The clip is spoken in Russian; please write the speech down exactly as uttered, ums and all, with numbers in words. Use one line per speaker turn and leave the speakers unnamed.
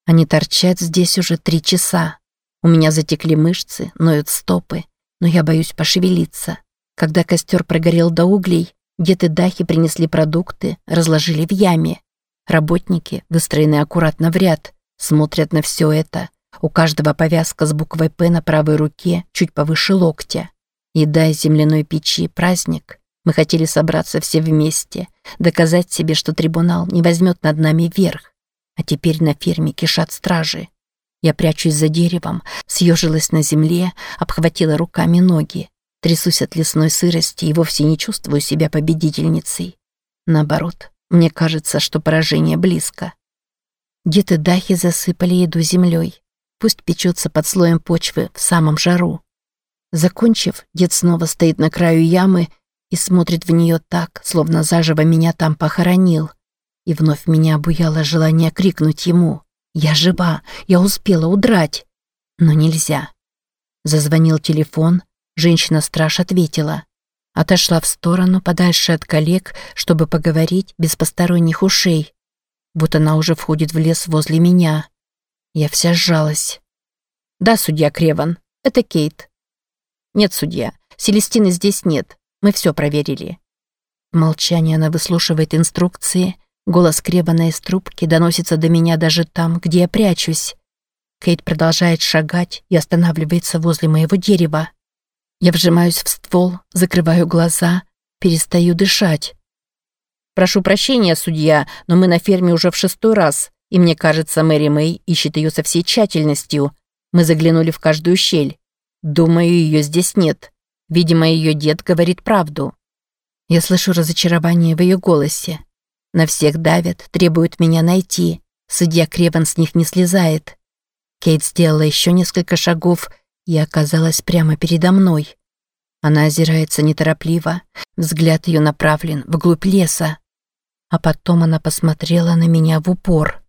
Они торчат здесь уже три часа. У меня затекли мышцы, ноют стопы, но я боюсь пошевелиться. Когда костер прогорел до углей, дед и Дахи принесли продукты, разложили в яме. Работники, выстроенные аккуратно в ряд, смотрят на все это. У каждого повязка с буквой «П» на правой руке, чуть повыше локтя. Еда из земляной печи, праздник. Мы хотели собраться все вместе, доказать себе, что трибунал не возьмет над нами верх. А теперь на ферме кишат стражи. Я прячусь за деревом, съежилась на земле, обхватила руками ноги. Трясусь от лесной сырости и вовсе не чувствую себя победительницей. Наоборот, мне кажется, что поражение близко. Дед и Дахи засыпали еду землей. Пусть печется под слоем почвы в самом жару. Закончив, дед снова стоит на краю ямы и смотрит в нее так, словно заживо меня там похоронил. И вновь меня обуяло желание крикнуть ему: «Я жива! Я успела удрать!» Но нельзя. Зазвонил телефон, женщина-страж ответила. Отошла в сторону, подальше от коллег, чтобы поговорить без посторонних ушей. Вот она уже входит в лес возле меня. Я вся сжалась. «Да, судья Креван, это Кейт». «Нет, судья, Селестины здесь нет. Мы все проверили». В молчании она выслушивает инструкции. Голос Кревана из трубки доносится до меня даже там, где я прячусь. Кейт продолжает шагать и останавливается возле моего дерева. Я вжимаюсь в ствол, закрываю глаза, перестаю дышать. «Прошу прощения, судья, но мы на ферме уже в шестой раз, и мне кажется, Мэри Мэй ищет ее со всей тщательностью. Мы заглянули в каждую щель. Думаю, ее здесь нет. Видимо, ее дед говорит правду». Я слышу разочарование в ее голосе. На всех давят, требуют меня найти. Судья Креван с них не слезает. Кейт сделала еще несколько шагов и оказалась прямо передо мной. Она озирается неторопливо, взгляд ее направлен вглубь леса. А потом она посмотрела на меня в упор.